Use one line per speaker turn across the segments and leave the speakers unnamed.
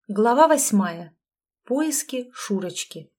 Глава 8. Поиски Шурочки.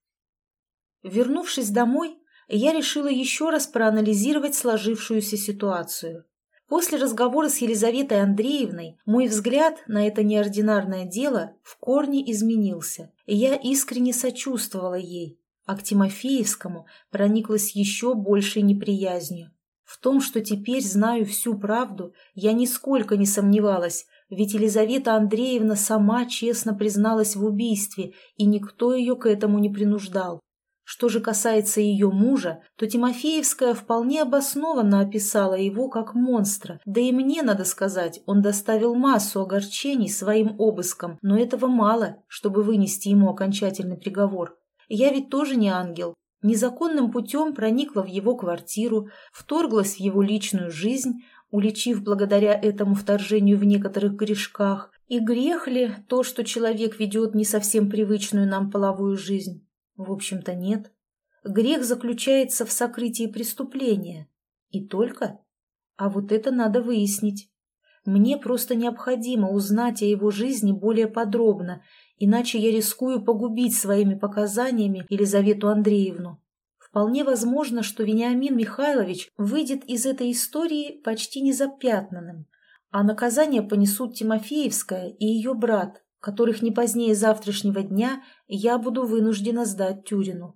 Вернувшись домой, я решила еще раз проанализировать сложившуюся ситуацию. После разговора с Елизаветой Андреевной мой взгляд на это неординарное дело в корне изменился, и я искренне сочувствовала ей, а к Тимофеевскому прониклась еще большей неприязнью. В том, что теперь знаю всю правду, я нисколько не сомневалась, ведь Елизавета Андреевна сама честно призналась в убийстве, и никто ее к этому не принуждал. Что же касается ее мужа, то Тимофеевская вполне обоснованно описала его как монстра. Да и мне, надо сказать, он доставил массу огорчений своим обыском, но этого мало, чтобы вынести ему окончательный приговор. Я ведь тоже не ангел. Незаконным путем проникла в его квартиру, вторглась в его личную жизнь, уличив благодаря этому вторжению в некоторых грешках. И грех ли то, что человек ведет не совсем привычную нам половую жизнь? В общем-то, нет. Грех заключается в сокрытии преступления. И только? А вот это надо выяснить. Мне просто необходимо узнать о его жизни более подробно, иначе я рискую погубить своими показаниями Елизавету Андреевну. Вполне возможно, что Вениамин Михайлович выйдет из этой истории почти незапятнанным, а наказание понесут Тимофеевская и ее брат, которых не позднее завтрашнего дня я буду вынуждена сдать Тюрину.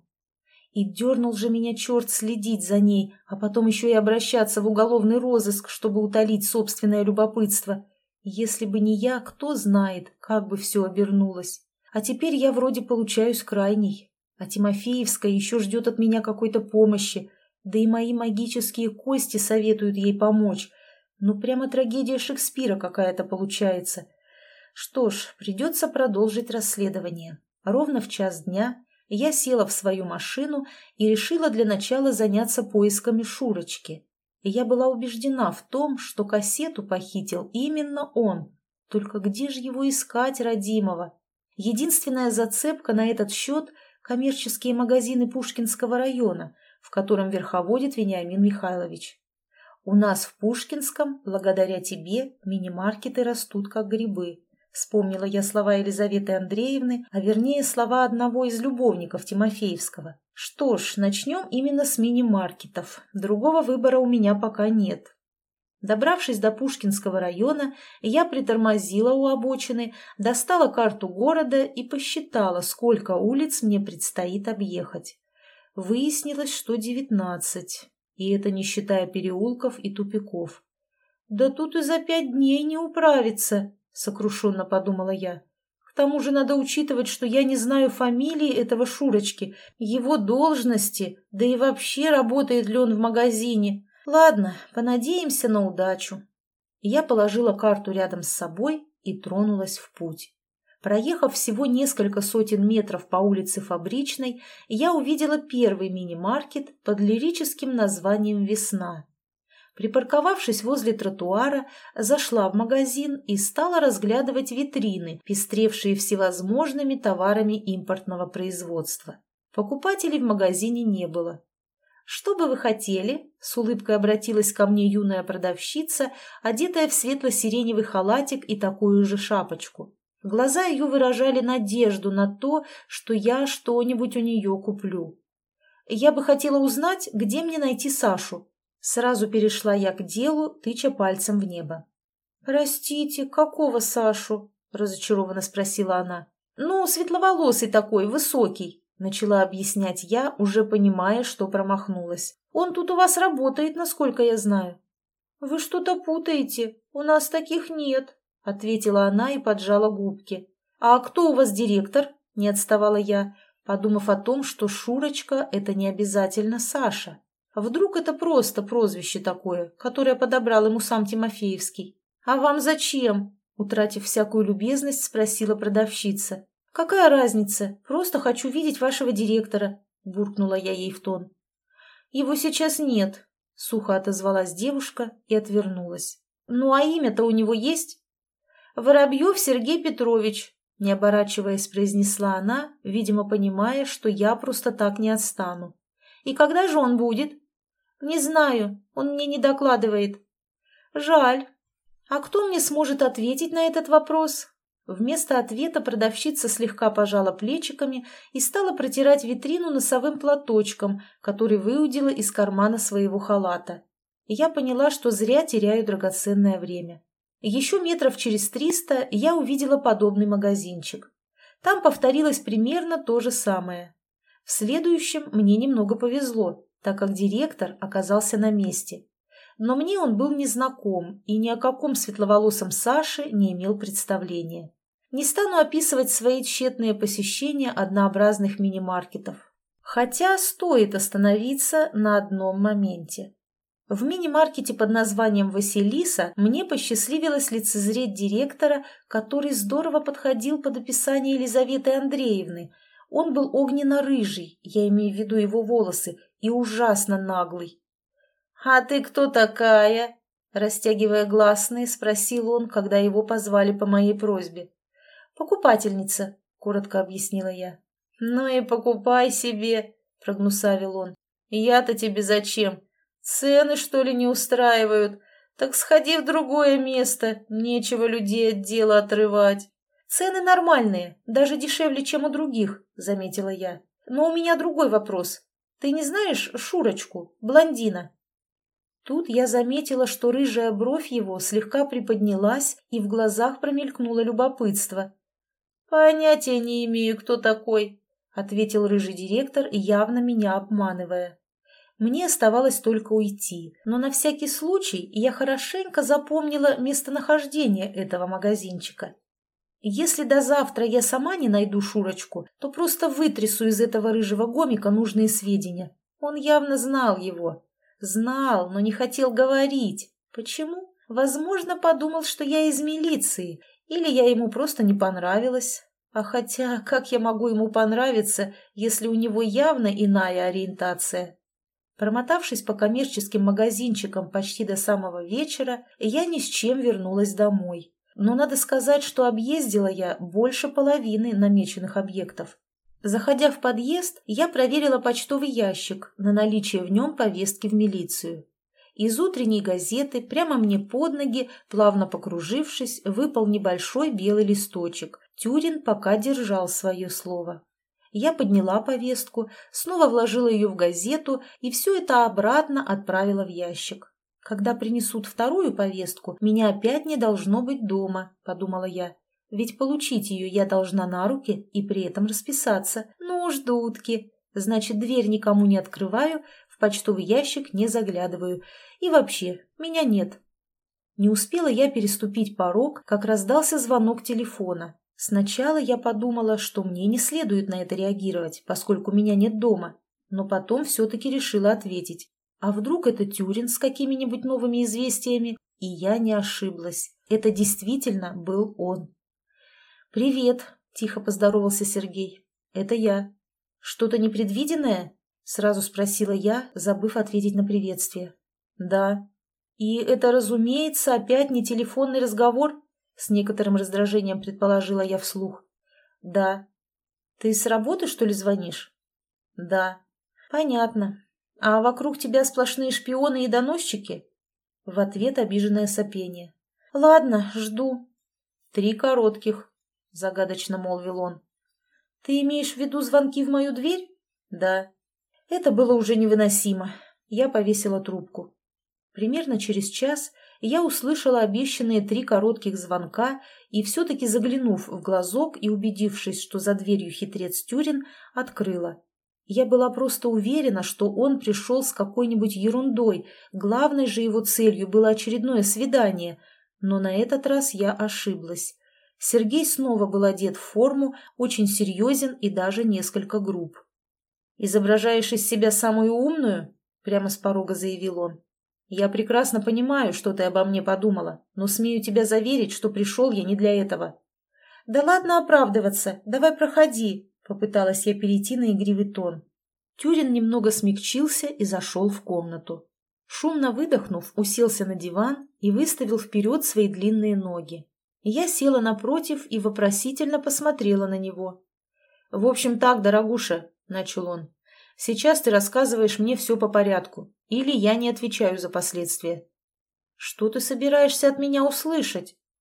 И дернул же меня черт следить за ней, а потом еще и обращаться в уголовный розыск, чтобы утолить собственное любопытство. Если бы не я, кто знает, как бы все обернулось. А теперь я вроде получаюсь крайней. А Тимофеевская еще ждет от меня какой-то помощи, да и мои магические кости советуют ей помочь. Ну, прямо трагедия Шекспира какая-то получается. Что ж, придется продолжить расследование. Ровно в 1:00 я села в свою машину и решила для начала заняться поисками Шурочки. И я была убеждена в том, что кассету похитил именно он. Только где же его искать, родимого? Единственная зацепка на этот счет – коммерческие магазины Пушкинского района, в котором верховодит Вениамин Михайлович. У нас в Пушкинском, благодаря тебе, мини-маркеты растут как грибы. Вспомнила я слова Елизаветы Андреевны, а вернее слова одного из любовников Тимофеевского. Что ж, начнем именно с мини-маркетов. Другого выбора у меня пока нет. Добравшись до Пушкинского района, я притормозила у обочины, достала карту города и посчитала, сколько улиц мне предстоит объехать. Выяснилось, что 19, и это не считая переулков и тупиков. «Да тут и за 5 дней не управиться», — сокрушенно подумала я. «К тому же надо учитывать, что я не знаю фамилии этого Шурочки, его должности, да и вообще работает ли он в магазине». Ладно, понадеемся на удачу. Я положила карту рядом с собой и тронулась в путь. Проехав всего несколько сотен метров по улице Фабричной, я увидела первый мини-маркет под лирическим названием «Весна». Припарковавшись возле тротуара, зашла в магазин и стала разглядывать витрины, пестревшие всевозможными товарами импортного производства. Покупателей в магазине не было. «Что бы вы хотели?» — с улыбкой обратилась ко мне юная продавщица, одетая в светло-сиреневый халатик и такую же шапочку. Глаза ее выражали надежду на то, что я что-нибудь у нее куплю. «Я бы хотела узнать, где мне найти Сашу». Сразу перешла я к делу, тыча пальцем в небо. «Простите, какого Сашу?» — разочарованно спросила она. «Ну, светловолосый такой, высокий». Начала объяснять я, уже понимая, что промахнулась. «Он тут у вас работает, насколько я знаю». «Вы что-то путаете, у нас таких нет», — ответила она и поджала губки. «А кто у вас директор?» — не отставала я, подумав о том, что Шурочка — это не обязательно Саша. Вдруг это просто прозвище такое, которое подобрал ему сам Тимофеевский. «А вам зачем?» — утратив всякую любезность, спросила продавщица. «Какая разница? Просто хочу видеть вашего директора», — буркнула я ей в тон. «Его сейчас нет», — сухо отозвалась девушка и отвернулась. «Ну а имя-то у него есть?» «Воробьев Сергей Петрович», — не оборачиваясь, произнесла она, видимо, понимая, что я просто так не отстану. «И когда же он будет?» «Не знаю, он мне не докладывает». «Жаль. А кто мне сможет ответить на этот вопрос?» Вместо ответа продавщица слегка пожала плечиками и стала протирать витрину носовым платочком, который выудила из кармана своего халата. Я поняла, что зря теряю драгоценное время. Еще метров через 300 я увидела подобный магазинчик. Там повторилось примерно то же самое. В следующем мне немного повезло, так как директор оказался на месте. Но мне он был незнаком и ни о каком светловолосом Саше не имел представления. Не стану описывать свои тщетные посещения однообразных мини-маркетов. Хотя стоит остановиться на одном моменте. В мини-маркете под названием «Василиса» мне посчастливилось лицезреть директора, который здорово подходил под описание Елизаветы Андреевны. Он был огненно-рыжий, я имею в виду его волосы, и ужасно наглый. «А ты кто такая?» – растягивая гласные, спросил он, когда его позвали по моей просьбе. «Покупательница», – коротко объяснила я. «Ну и покупай себе», – прогнусавил он. «Я-то тебе зачем? Цены, что ли, не устраивают? Так сходи в другое место, нечего людей от дела отрывать». «Цены нормальные, даже дешевле, чем у других», – заметила я. «Но у меня другой вопрос. Ты не знаешь Шурочку, блондина?» Тут я заметила, что рыжая бровь его слегка приподнялась, и в глазах промелькнуло любопытство. «Понятия не имею, кто такой», — ответил рыжий директор, явно меня обманывая. Мне оставалось только уйти, но на всякий случай я хорошенько запомнила местонахождение этого магазинчика. Если до завтра я сама не найду Шурочку, то просто вытрясу из этого рыжего гомика нужные сведения. Он явно знал его. Знал, но не хотел говорить. Почему? Возможно, подумал, что я из милиции, или я ему просто не понравилась. А хотя, как я могу ему понравиться, если у него явно иная ориентация? Промотавшись по коммерческим магазинчикам почти до самого вечера, я ни с чем вернулась домой. Но надо сказать, что объездила я больше половины намеченных объектов. Заходя в подъезд, я проверила почтовый ящик на наличие в нем повестки в милицию. Из утренней газеты прямо мне под ноги, плавно покружившись, выпал небольшой белый листочек. Тюрин пока держал свое слово. Я подняла повестку, снова вложила ее в газету и все это обратно отправила в ящик. «Когда принесут вторую повестку, меня опять не должно быть дома», — подумала я. «Ведь получить ее я должна на руки и при этом расписаться. Ну уж дудки. Значит, дверь никому не открываю, в почтовый ящик не заглядываю. И вообще, меня нет». Не успела я переступить порог, как раздался звонок телефона. Сначала я подумала, что мне не следует на это реагировать, поскольку меня нет дома. Но потом все-таки решила ответить. А вдруг это Тюрин с какими-нибудь новыми известиями? И я не ошиблась. Это действительно был он. «Привет», — тихо поздоровался Сергей. «Это я». «Что-то непредвиденное?» — сразу спросила я, забыв ответить на приветствие. «Да». «И это, разумеется, опять не телефонный разговор?» — с некоторым раздражением предположила я вслух. «Да». «Ты с работы, что ли, звонишь?» «Да». «Понятно. А вокруг тебя сплошные шпионы и доносчики?» В ответ обиженное сопение. «Ладно, жду». «3 коротких», — загадочно молвил он. «Ты имеешь в виду звонки в мою дверь?» «Да». Это было уже невыносимо. Я повесила трубку. Примерно через час я услышала обещанные 3 коротких звонка и, все-таки заглянув в глазок и убедившись, что за дверью хитрец Тюрин, открыла. Я была просто уверена, что он пришел с какой-нибудь ерундой, главной же его целью было очередное свидание, но на этот раз я ошиблась. Сергей снова был одет в форму, очень серьезен и даже несколько груб. «Изображаешь из себя самую умную?» – прямо с порога заявил он. «Я прекрасно понимаю, что ты обо мне подумала, но смею тебя заверить, что пришел я не для этого». «Да ладно оправдываться, давай проходи», – попыталась я перейти на игривый тон. Тюрин немного смягчился и зашел в комнату. Шумно выдохнув, уселся на диван и выставил вперед свои длинные ноги. Я села напротив и вопросительно посмотрела на него. «В общем так, дорогуша», – начал он, – «сейчас ты рассказываешь мне все по порядку, или я не отвечаю за последствия». «Что ты собираешься от меня услышать?»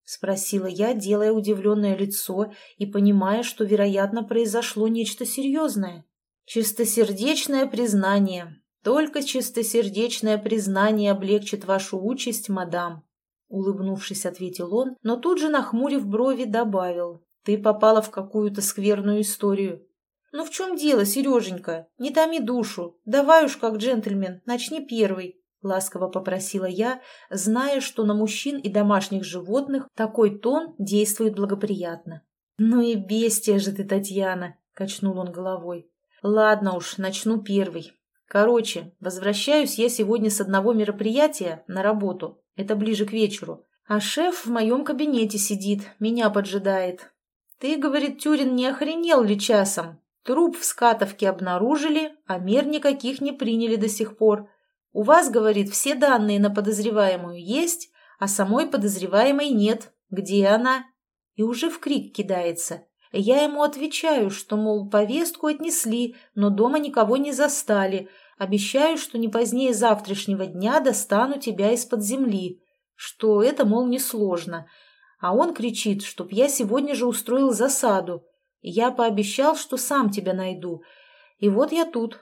— спросила я, делая удивленное лицо и понимая, что, вероятно, произошло нечто серьезное. «Чистосердечное признание. Только чистосердечное признание облегчит вашу участь, мадам», — улыбнувшись, ответил он, но тут же, нахмурив брови, добавил: «Ты попала в какую-то скверную историю». «Ну в чем дело, Сереженька? Не томи душу. Давай уж, как джентльмен, начни первый», — ласково попросила я, зная, что на мужчин и домашних животных такой тон действует благоприятно. «Ну и бестия же ты, Татьяна», — качнул он головой. «Ладно уж, начну первый. Короче, возвращаюсь я сегодня с одного мероприятия на работу, это ближе к вечеру, а шеф в моем кабинете сидит, меня поджидает. Ты, говорит, Тюрин, не охренел ли часом? Труп в скатовке обнаружили, а мер никаких не приняли до сих пор. У вас, говорит, все данные на подозреваемую есть, а самой подозреваемой нет. Где она?» И уже в крик кидается. Я ему отвечаю, что, мол, повестку отнесли, но дома никого не застали. Обещаю, что не позднее завтрашнего дня достану тебя из-под земли. Что это, мол, несложно. А он кричит, чтоб я сегодня же устроил засаду. Я пообещал, что сам тебя найду. И вот я тут.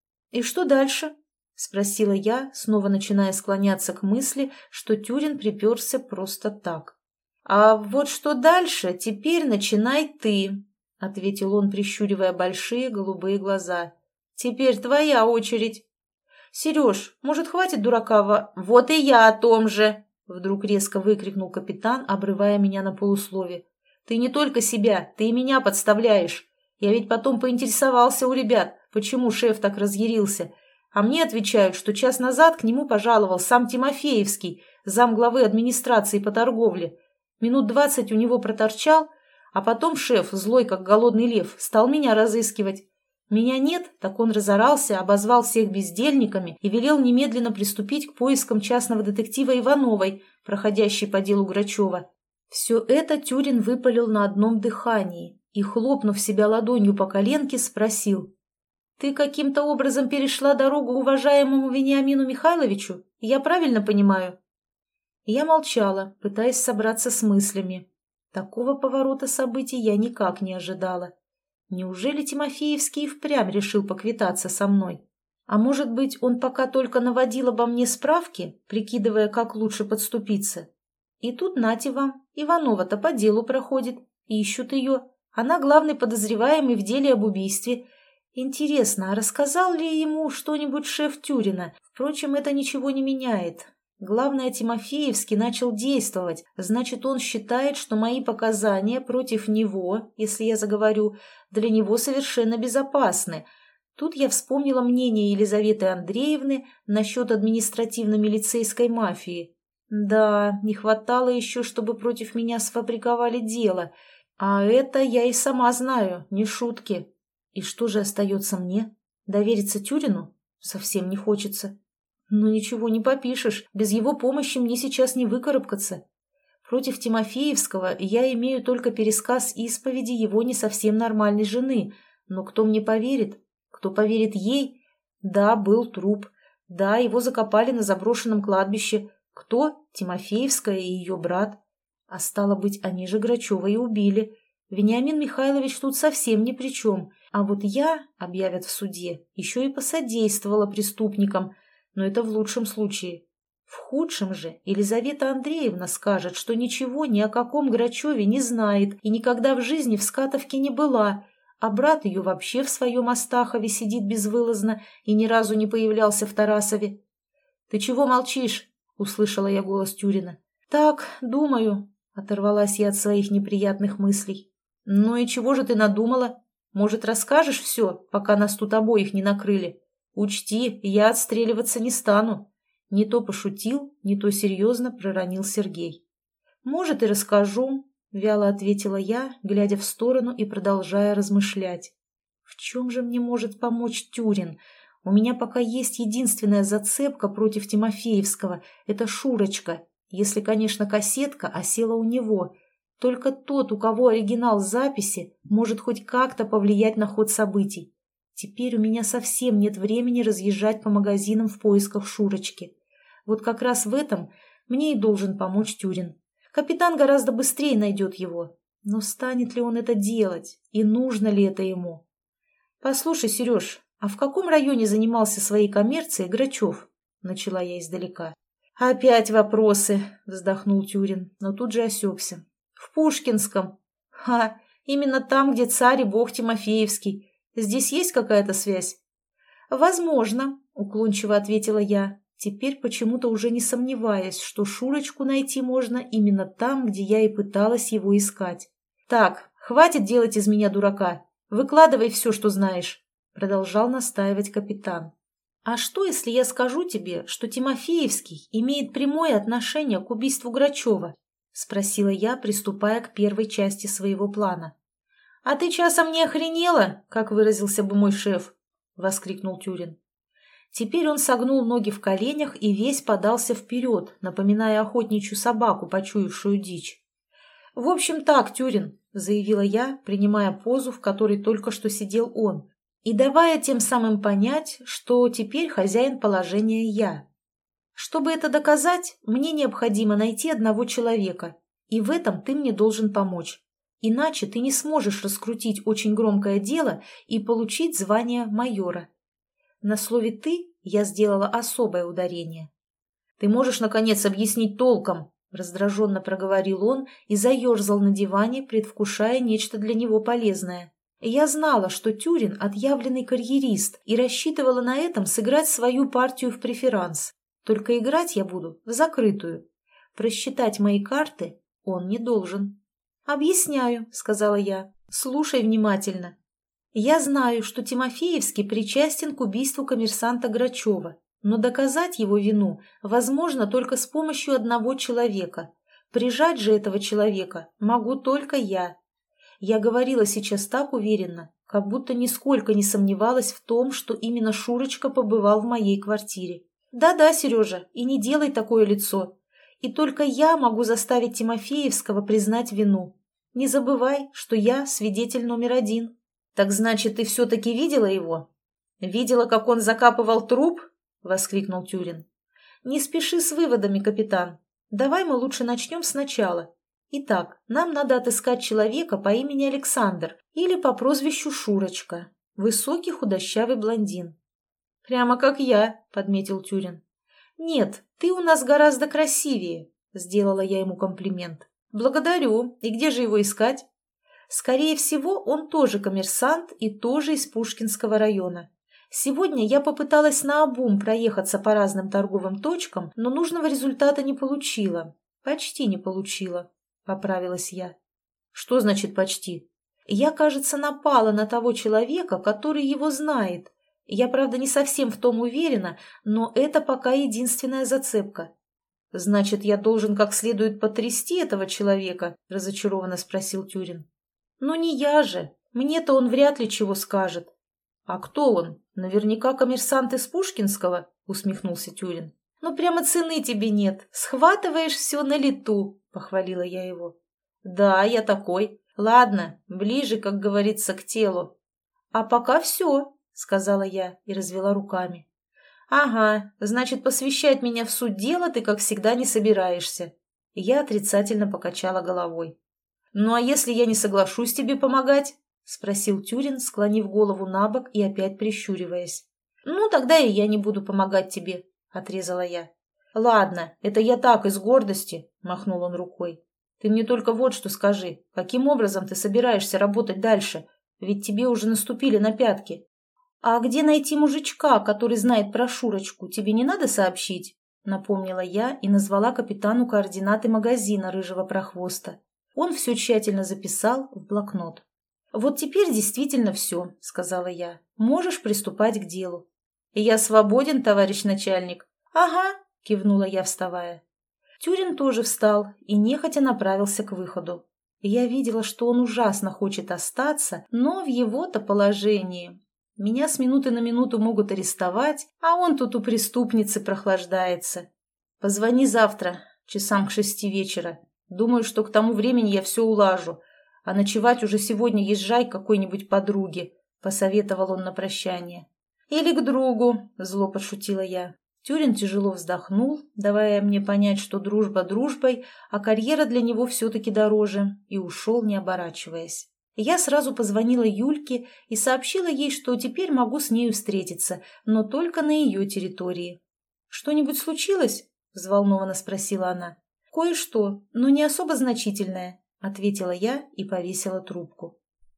И что дальше? Спросила я, снова начиная склоняться к мысли, что Тюрин приперся просто так. «А вот что дальше, теперь начинай ты», — ответил он, прищуривая большие голубые глаза. «Теперь твоя очередь». «Сереж, может, хватит дурака «Вот и я о том же!» — вдруг резко выкрикнул капитан, обрывая меня на полуслове. «Ты не только себя, ты и меня подставляешь. Я ведь потом поинтересовался у ребят, почему шеф так разъярился. А мне отвечают, что час назад к нему пожаловал сам Тимофеевский, замглавы администрации по торговле. Минут 20 у него проторчал, а потом шеф, злой как голодный лев, стал меня разыскивать. Меня нет, так он разорался, обозвал всех бездельниками и велел немедленно приступить к поискам частного детектива Ивановой, проходящей по делу Грачева. Все это Тюрин выпалил на одном дыхании и, хлопнув себя ладонью по коленке, спросил: «Ты каким-то образом перешла дорогу уважаемому Вениамину Михайловичу? Я правильно понимаю?» Я молчала, пытаясь собраться с мыслями. Такого поворота событий я никак не ожидала. Неужели Тимофеевский впрямь решил поквитаться со мной? А может быть, он пока только наводил обо мне справки, прикидывая, как лучше подступиться? И тут нате вам, Иванова-то по делу проходит, ищут ее. Она главный подозреваемый в деле об убийстве. Интересно, а рассказал ли ему что-нибудь шеф Тюрина? Впрочем, это ничего не меняет. Главное, Тимофеевский начал действовать, значит, он считает, что мои показания против него, если я заговорю, для него совершенно безопасны. Тут я вспомнила мнение Елизаветы Андреевны насчет административно-милицейской мафии. Да, не хватало еще, чтобы против меня сфабриковали дело. А это я и сама знаю, не шутки. И что же остается мне? Довериться Тюрину? Совсем не хочется. Ну ничего не попишешь, без его помощи мне сейчас не выкарабкаться. Против Тимофеевского я имею только пересказ исповеди его не совсем нормальной жены, но кто мне поверит? Кто поверит ей? Да, был труп, да, его закопали на заброшенном кладбище. Кто? Тимофеевская и ее брат. А стало быть, они же Грачева и убили. Вениамин Михайлович тут совсем ни при чем. А вот я, объявят в суде, еще и посодействовала преступникам. Но это в лучшем случае. В худшем же Елизавета Андреевна скажет, что ничего ни о каком Грачеве не знает и никогда в жизни в Скатовке не была, а брат ее вообще в своем Астахове сидит безвылазно и ни разу не появлялся в Тарасове. «Ты чего молчишь?» — услышала я голос Тюрина. «Так, думаю», — оторвалась я от своих неприятных мыслей. «Ну и чего же ты надумала? Может, расскажешь все, пока нас тут обоих не накрыли? Учти, я отстреливаться не стану». Не то пошутил, не то серьезно проронил Сергей. «Может, и расскажу», — вяло ответила я, глядя в сторону и продолжая размышлять. «В чем же мне может помочь Тюрин? У меня пока есть единственная зацепка против Тимофеевского — это Шурочка, если, конечно, кассетка осела у него. Только тот, у кого оригинал записи, может хоть как-то повлиять на ход событий. Теперь у меня совсем нет времени разъезжать по магазинам в поисках Шурочки. Вот как раз в этом мне и должен помочь Тюрин. Капитан гораздо быстрее найдет его. Но станет ли он это делать? И нужно ли это ему? «Послушай, Сереж, а в каком районе занимался своей коммерцией Грачев?» Начала я издалека. «Опять вопросы», — вздохнул Тюрин, но тут же осекся. «В Пушкинском». Именно там, где царь и бог Тимофеевский. Здесь есть какая-то связь?» «Возможно», — уклончиво ответила я, теперь почему-то уже не сомневаясь, что Шурочку найти можно именно там, где я и пыталась его искать. «Так, хватит делать из меня дурака. Выкладывай все, что знаешь», — продолжал настаивать капитан. «А что, если я скажу тебе, что Тимофеевский имеет прямое отношение к убийству Грачева?» — спросила я, приступая к первой части своего плана. «А ты часом не охренела, как выразился бы мой шеф?» — воскликнул Тюрин. Теперь он согнул ноги в коленях и весь подался вперед, напоминая охотничью собаку, почуявшую дичь. «В общем так, Тюрин», — заявила я, принимая позу, в которой только что сидел он, и давая тем самым понять, что теперь хозяин положения я. «Чтобы это доказать, мне необходимо найти одного человека, и в этом ты мне должен помочь. Иначе ты не сможешь раскрутить очень громкое дело и получить звание майора». На слове «ты» я сделала особое ударение. «Ты можешь, наконец, объяснить толком?» — раздраженно проговорил он и заерзал на диване, предвкушая нечто для него полезное. Я знала, что Тюрин — отъявленный карьерист, и рассчитывала на этом сыграть свою партию в преферанс. Только играть я буду в закрытую. Просчитать мои карты он не должен. «Объясняю», — сказала я. «Слушай внимательно. Я знаю, что Тимофеевский причастен к убийству коммерсанта Грачева, но доказать его вину возможно только с помощью одного человека. Прижать же этого человека могу только я. Я говорила сейчас так уверенно, как будто нисколько не сомневалась в том, что именно Шурочка побывал в моей квартире. Да-да, Сережа, и не делай такое лицо. И только я могу заставить Тимофеевского признать вину. Не забывай, что я свидетель номер 1. «Так значит, ты все-таки видела его? Видела, как он закапывал труп?» — воскликнул Тюрин. «Не спеши с выводами, капитан. Давай мы лучше начнем сначала. Итак, нам надо отыскать человека по имени Александр или по прозвищу Шурочка. Высокий худощавый блондин». «Прямо как я», — подметил Тюрин. «Нет, ты у нас гораздо красивее», — сделала я ему комплимент. «Благодарю. И где же его искать?» Скорее всего, он тоже коммерсант и тоже из Пушкинского района. Сегодня я попыталась наобум проехаться по разным торговым точкам, но нужного результата не получила. Почти не получила, поправилась я. Что значит почти? Я, кажется, напала на того человека, который его знает. Я, правда, не совсем в том уверена, но это пока единственная зацепка. Значит, я должен как следует потрясти этого человека? Разочарованно спросил Тюрин. «Ну не я же. Мне-то он вряд ли чего скажет». «А кто он? Наверняка коммерсант из Пушкинского?» — усмехнулся Тюрин. «Ну прямо цены тебе нет. Схватываешь все на лету», — похвалила я его. «Да, я такой. Ладно, ближе, как говорится, к телу». «А пока все», — сказала я и развела руками. «Ага, значит, посвящать меня в суть дела ты, как всегда, не собираешься». Я отрицательно покачала головой. «Ну а если я не соглашусь тебе помогать?» — спросил Тюрин, склонив голову на бок и опять прищуриваясь. «Ну, тогда и я не буду помогать тебе», — отрезала я. «Ладно, это я так, из гордости», — махнул он рукой. «Ты мне только вот что скажи, каким образом ты собираешься работать дальше? Ведь тебе уже наступили на пятки». «А где найти мужичка, который знает про Шурочку, тебе не надо сообщить?» — напомнила я и назвала капитану координаты магазина рыжего прохвоста. Он все тщательно записал в блокнот. «Вот теперь действительно все», — сказала я. «Можешь приступать к делу». «Я свободен, товарищ начальник». «Ага», — кивнула я, вставая. Тюрин тоже встал и нехотя направился к выходу. Я видела, что он ужасно хочет остаться, но в его-то положении. Меня с минуты на минуту могут арестовать, а он тут у преступницы прохлаждается. «Позвони завтра, часам к 6 вечера. Думаю, что к тому времени я все улажу. А ночевать уже сегодня езжай к какой-нибудь подруге», — посоветовал он на прощание. «Или к другу», — зло подшутила я. Тюрин тяжело вздохнул, давая мне понять, что дружба дружбой, а карьера для него все-таки дороже, и ушел, не оборачиваясь. Я сразу позвонила Юльке и сообщила ей, что теперь могу с нею встретиться, но только на ее территории. «Что-нибудь случилось?» – взволнованно спросила она. «Кое-что, но не особо значительное», – ответила я и повесила трубку.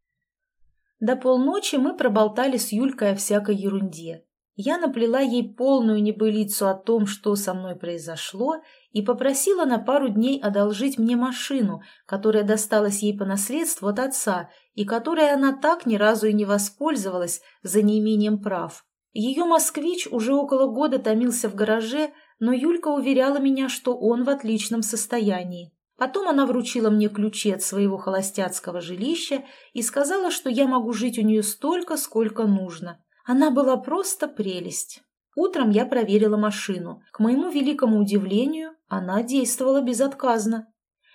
До полночи мы проболтали с Юлькой о всякой ерунде. Я наплела ей полную небылицу о том, что со мной произошло, и попросила на пару дней одолжить мне машину, которая досталась ей по наследству от отца, и которой она так ни разу и не воспользовалась за неимением прав. Ее «Москвич» уже около года томился в гараже, но Юлька уверяла меня, что он в отличном состоянии. Потом она вручила мне ключи от своего холостяцкого жилища и сказала, что я могу жить у нее столько, сколько нужно. Она была просто прелесть. Утром я проверила машину. К моему великому удивлению, она действовала безотказно.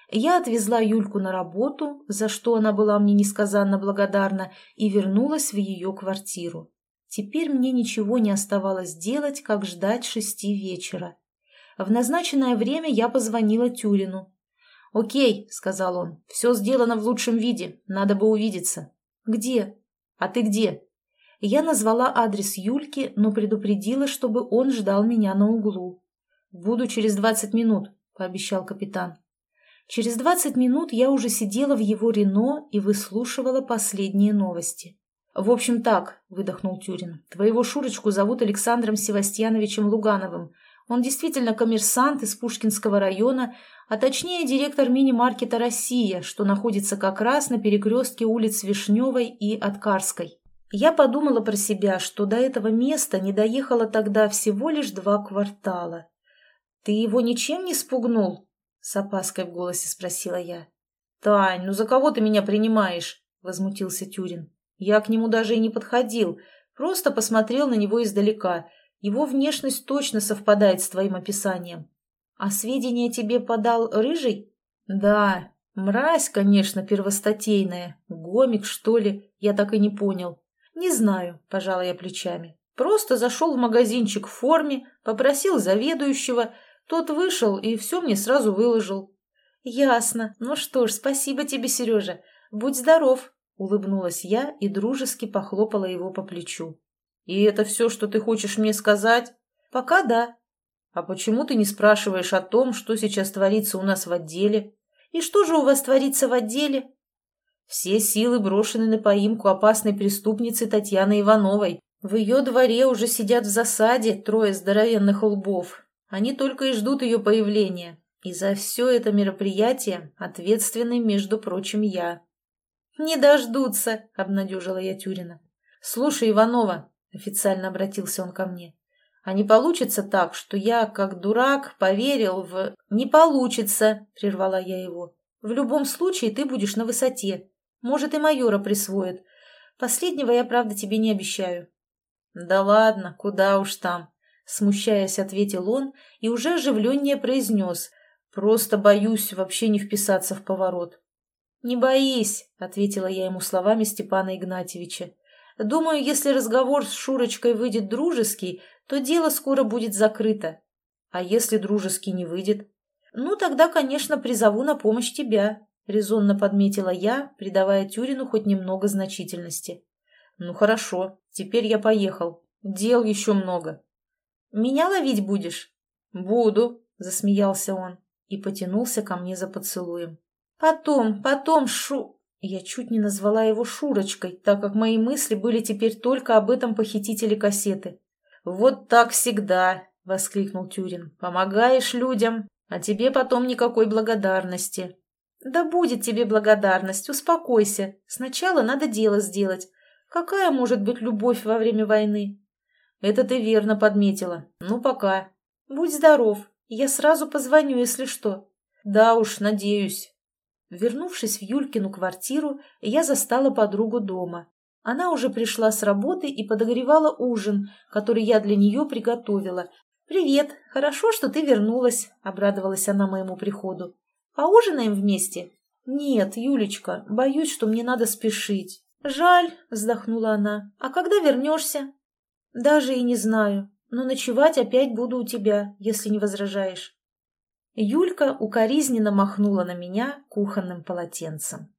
Я отвезла Юльку на работу, за что она была мне несказанно благодарна, и вернулась в ее квартиру. Теперь мне ничего не оставалось делать, как ждать 6 вечера. В назначенное время я позвонила Тюрину. «Окей», — сказал он, — «все сделано в лучшем виде, надо бы увидеться». «Где?» «А ты где?» Я назвала адрес Юльки, но предупредила, чтобы он ждал меня на углу. «Буду через 20 минут», — пообещал капитан. Через 20 минут я уже сидела в его Рено и выслушивала последние новости. «В общем так», — выдохнул Тюрин, — «твоего Шурочку зовут Александром Севастьяновичем Лугановым. Он действительно коммерсант из Пушкинского района, а точнее директор мини-маркета «Россия», что находится как раз на перекрестке улиц Вишневой и Откарской. Я подумала про себя, что до этого места не доехала тогда всего лишь 2 квартала. «Ты его ничем не спугнул?» — с опаской в голосе спросила я. «Тань, ну за кого ты меня принимаешь?» — возмутился Тюрин. «Я к нему даже и не подходил, просто посмотрел на него издалека. Его внешность точно совпадает с твоим описанием». «А сведения тебе подал Рыжий?» «Да, мразь, конечно, первостатейная. Гомик, что ли, я так и не понял». «Не знаю», – пожала я плечами. «Просто зашел в магазинчик в форме, попросил заведующего, тот вышел и все мне сразу выложил». «Ясно. Ну что ж, спасибо тебе, Сережа. Будь здоров», – улыбнулась я и дружески похлопала его по плечу. «И это все, что ты хочешь мне сказать?» «Пока да». «А почему ты не спрашиваешь о том, что сейчас творится у нас в отделе?» «И что же у вас творится в отделе?» «Все силы брошены на поимку опасной преступницы Татьяны Ивановой. В ее дворе уже сидят в засаде 3 здоровенных лбов. Они только и ждут ее появления. И за все это мероприятие ответственный, между прочим, я». «Не дождутся», — обнадежила я Тюрина. «Слушай, Иванова», — официально обратился он ко мне, — «а не получится так, что я, как дурак, поверил в...» «Не получится», — прервала я его. «В любом случае ты будешь на высоте. Может, и майора присвоят. Последнего я, правда, тебе не обещаю». «Да ладно, куда уж там», — смущаясь, ответил он и уже оживленнее произнес. «Просто боюсь вообще не вписаться в поворот». «Не боись», — ответила я ему словами Степана Игнатьевича. «Думаю, если разговор с Шурочкой выйдет дружеский, то дело скоро будет закрыто. А если дружеский не выйдет? Ну, тогда, конечно, призову на помощь тебя», — резонно подметила я, придавая Тюрину хоть немного значительности. «Ну, хорошо, теперь я поехал. Дел еще много». «Меня ловить будешь?» «Буду», — засмеялся он и потянулся ко мне за поцелуем. Потом, Я чуть не назвала его Шурочкой, так как мои мысли были теперь только об этом похитителе кассеты. «Вот так всегда», — воскликнул Тюрин. «Помогаешь людям, а тебе потом никакой благодарности». «Да будет тебе благодарность, успокойся. Сначала надо дело сделать. Какая может быть любовь во время войны?» «Это ты верно подметила. Ну, пока». «Будь здоров. Я сразу позвоню, если что». «Да уж, надеюсь». Вернувшись в Юлькину квартиру, я застала подругу дома. Она уже пришла с работы и подогревала ужин, который я для нее приготовила. «Привет, хорошо, что ты вернулась», — обрадовалась она моему приходу. «Поужинаем вместе?» «Нет, Юлечка, боюсь, что мне надо спешить». «Жаль», — вздохнула она. «А когда вернешься?» «Даже и не знаю. но ночевать опять буду у тебя, если не возражаешь». Юлька укоризненно махнула на меня кухонным полотенцем.